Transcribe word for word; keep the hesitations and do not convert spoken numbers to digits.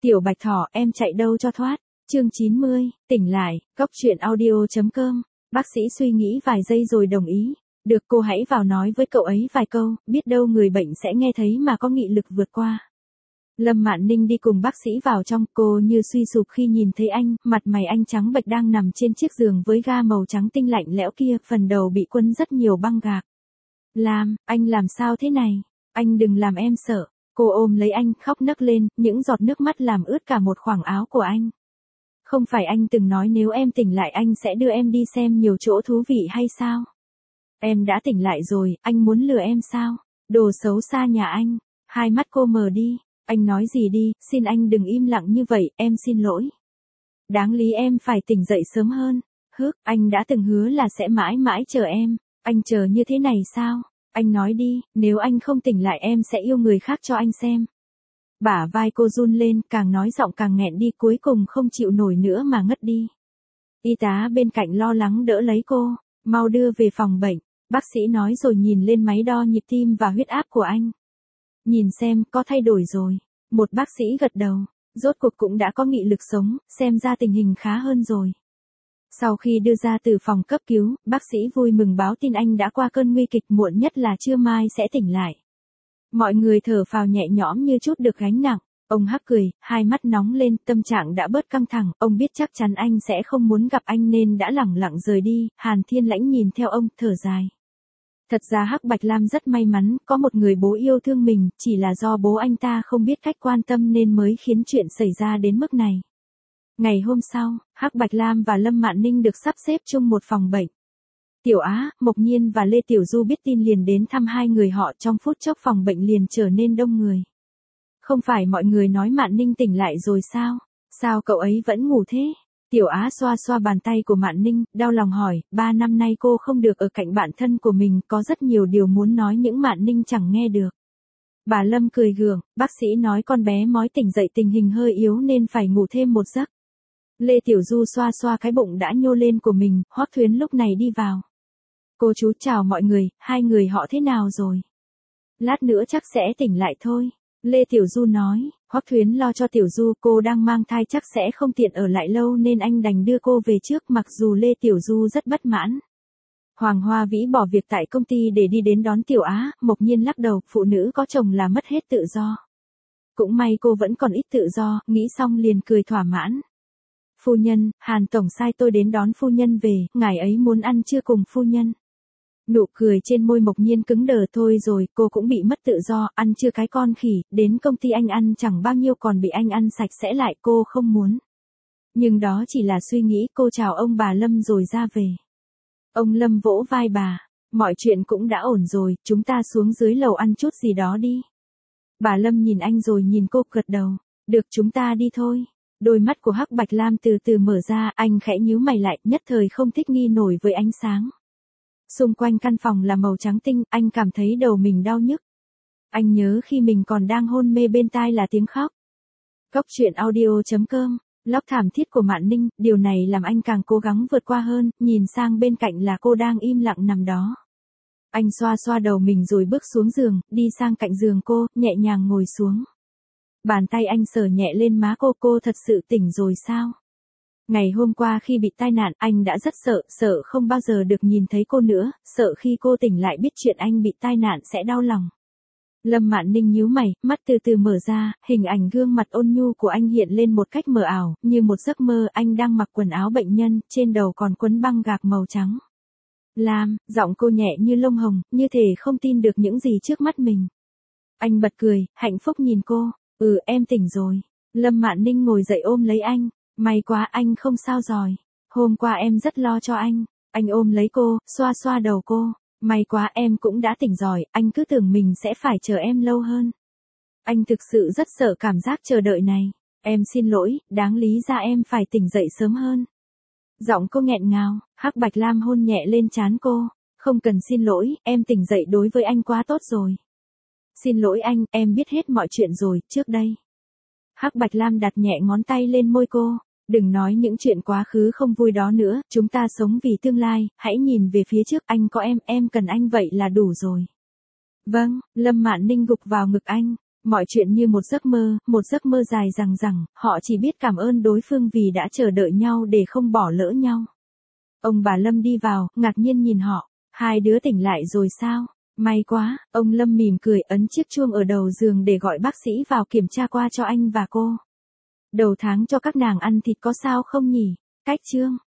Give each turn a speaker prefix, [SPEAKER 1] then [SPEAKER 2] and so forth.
[SPEAKER 1] Tiểu Bạch Thỏ, em chạy đâu cho thoát. Chương chín mươi, tỉnh lại, cóc truyện audio.com. Bác sĩ suy nghĩ vài giây rồi đồng ý. Được, cô hãy vào nói với cậu ấy vài câu, biết đâu người bệnh sẽ nghe thấy mà có nghị lực vượt qua. Lâm Mạn Ninh đi cùng bác sĩ vào trong, cô như suy sụp khi nhìn thấy anh, mặt mày anh trắng bệch đang nằm trên chiếc giường với ga màu trắng tinh lạnh lẽo kia, phần đầu bị quấn rất nhiều băng gạc. Lam, anh làm sao thế này? Anh đừng làm em sợ. Cô ôm lấy anh, khóc nấc lên, những giọt nước mắt làm ướt cả một khoảng áo của anh. Không phải anh từng nói nếu em tỉnh lại anh sẽ đưa em đi xem nhiều chỗ thú vị hay sao? Em đã tỉnh lại rồi, anh muốn lừa em sao? Đồ xấu xa nhà anh. Hai mắt cô mờ đi. Anh nói gì đi, xin anh đừng im lặng như vậy, em xin lỗi. Đáng lý em phải tỉnh dậy sớm hơn. Hước, anh đã từng hứa là sẽ mãi mãi chờ em. Anh chờ như thế này sao? Anh nói đi, nếu anh không tỉnh lại em sẽ yêu người khác cho anh xem. Bả vai cô run lên, càng nói giọng càng nghẹn đi, cuối cùng không chịu nổi nữa mà ngất đi. Y tá bên cạnh lo lắng đỡ lấy cô, mau đưa về phòng bệnh. Bác sĩ nói rồi nhìn lên máy đo nhịp tim và huyết áp của anh. Nhìn xem, có thay đổi rồi. Một bác sĩ gật đầu, rốt cuộc cũng đã có nghị lực sống, xem ra tình hình khá hơn rồi. Sau khi đưa ra từ phòng cấp cứu, bác sĩ vui mừng báo tin anh đã qua cơn nguy kịch, muộn nhất là trưa mai sẽ tỉnh lại. Mọi người thở phào nhẹ nhõm như chút được gánh nặng. Ông Hắc cười, hai mắt nóng lên, tâm trạng đã bớt căng thẳng, ông biết chắc chắn anh sẽ không muốn gặp anh nên đã lẳng lặng rời đi. Hàn Thiên Lãnh nhìn theo ông, thở dài. Thật ra Hắc Bạch Lam rất may mắn, có một người bố yêu thương mình, chỉ là do bố anh ta không biết cách quan tâm nên mới khiến chuyện xảy ra đến mức này. Ngày hôm sau, Hắc Bạch Lam và Lâm Mạn Ninh được sắp xếp chung một phòng bệnh. Tiểu Á, Mộc Nhiên và Lê Tiểu Du biết tin liền đến thăm hai người họ, trong phút chốc phòng bệnh liền trở nên đông người. Không phải mọi người nói Mạn Ninh tỉnh lại rồi sao? Sao cậu ấy vẫn ngủ thế? Tiểu Á xoa xoa bàn tay của Mạn Ninh, đau lòng hỏi, ba năm nay cô không được ở cạnh bạn thân của mình, có rất nhiều điều muốn nói những Mạn Ninh chẳng nghe được. Bà Lâm cười gượng, bác sĩ nói con bé mói tỉnh dậy tình hình hơi yếu nên phải ngủ thêm một giấc. Lê Tiểu Du xoa xoa cái bụng đã nhô lên của mình, Hoắc Thuyến lúc này đi vào. Cô chú chào mọi người, hai người họ thế nào rồi? Lát nữa chắc sẽ tỉnh lại thôi. Lê Tiểu Du nói, Hoắc Thuyến lo cho Tiểu Du, cô đang mang thai chắc sẽ không tiện ở lại lâu nên anh đành đưa cô về trước, mặc dù Lê Tiểu Du rất bất mãn. Hoàng Hoa Vĩ bỏ việc tại công ty để đi đến đón Tiểu Á, Mộc Nhiên lắc đầu, phụ nữ có chồng là mất hết tự do. Cũng may cô vẫn còn ít tự do, nghĩ xong liền cười thỏa mãn. Phu nhân, Hàn Tổng sai tôi đến đón phu nhân về, ngài ấy muốn ăn trưa cùng phu nhân. Nụ cười trên môi Mộc Nhiên cứng đờ, thôi rồi, cô cũng bị mất tự do, ăn trưa cái con khỉ, đến công ty anh ăn chẳng bao nhiêu còn bị anh ăn sạch sẽ lại, cô không muốn. Nhưng đó chỉ là suy nghĩ, cô chào ông bà Lâm rồi ra về. Ông Lâm vỗ vai bà, mọi chuyện cũng đã ổn rồi, chúng ta xuống dưới lầu ăn chút gì đó đi. Bà Lâm nhìn anh rồi nhìn cô, gật đầu, được, chúng ta đi thôi. Đôi mắt của Hắc Bạch Lam từ từ mở ra, anh khẽ nhíu mày lại, nhất thời không thích nghi nổi với ánh sáng. Xung quanh căn phòng là màu trắng tinh, anh cảm thấy đầu mình đau nhức. Anh nhớ khi mình còn đang hôn mê bên tai là tiếng khóc. Cóc truyện audio.com, lóc thảm thiết của Mạn Ninh, điều này làm anh càng cố gắng vượt qua hơn, nhìn sang bên cạnh là cô đang im lặng nằm đó. Anh xoa xoa đầu mình rồi bước xuống giường, đi sang cạnh giường cô, nhẹ nhàng ngồi xuống. Bàn tay anh sờ nhẹ lên má cô, cô thật sự tỉnh rồi sao? Ngày hôm qua khi bị tai nạn, anh đã rất sợ, sợ không bao giờ được nhìn thấy cô nữa, sợ khi cô tỉnh lại biết chuyện anh bị tai nạn sẽ đau lòng. Lâm Mạn Ninh nhíu mày, mắt từ từ mở ra, hình ảnh gương mặt ôn nhu của anh hiện lên một cách mờ ảo, như một giấc mơ, anh đang mặc quần áo bệnh nhân, trên đầu còn quấn băng gạc màu trắng. Lam, giọng cô nhẹ như lông hồng, như thể không tin được những gì trước mắt mình. Anh bật cười, hạnh phúc nhìn cô. Ừ, em tỉnh rồi. Lâm Mạn Ninh ngồi dậy ôm lấy anh. May quá anh không sao rồi. Hôm qua em rất lo cho anh. Anh ôm lấy cô, xoa xoa đầu cô. May quá em cũng đã tỉnh rồi, anh cứ tưởng mình sẽ phải chờ em lâu hơn. Anh thực sự rất sợ cảm giác chờ đợi này. Em xin lỗi, đáng lý ra em phải tỉnh dậy sớm hơn. Giọng cô nghẹn ngào, Hắc Bạch Lam hôn nhẹ lên trán cô. Không cần xin lỗi, em tỉnh dậy đối với anh quá tốt rồi. Xin lỗi anh, em biết hết mọi chuyện rồi, trước đây. Hắc Bạch Lam đặt nhẹ ngón tay lên môi cô. Đừng nói những chuyện quá khứ không vui đó nữa, chúng ta sống vì tương lai, hãy nhìn về phía trước, anh có em, em cần anh vậy là đủ rồi. Vâng, Lâm Mạn Ninh gục vào ngực anh. Mọi chuyện như một giấc mơ, một giấc mơ dài dằng dằng, họ chỉ biết cảm ơn đối phương vì đã chờ đợi nhau để không bỏ lỡ nhau. Ông bà Lâm đi vào, ngạc nhiên nhìn họ. Hai đứa tỉnh lại rồi sao? May quá, ông Lâm mỉm cười ấn chiếc chuông ở đầu giường để gọi bác sĩ vào kiểm tra qua cho anh và cô. Đầu tháng cho các nàng ăn thịt có sao không nhỉ? Cách chương.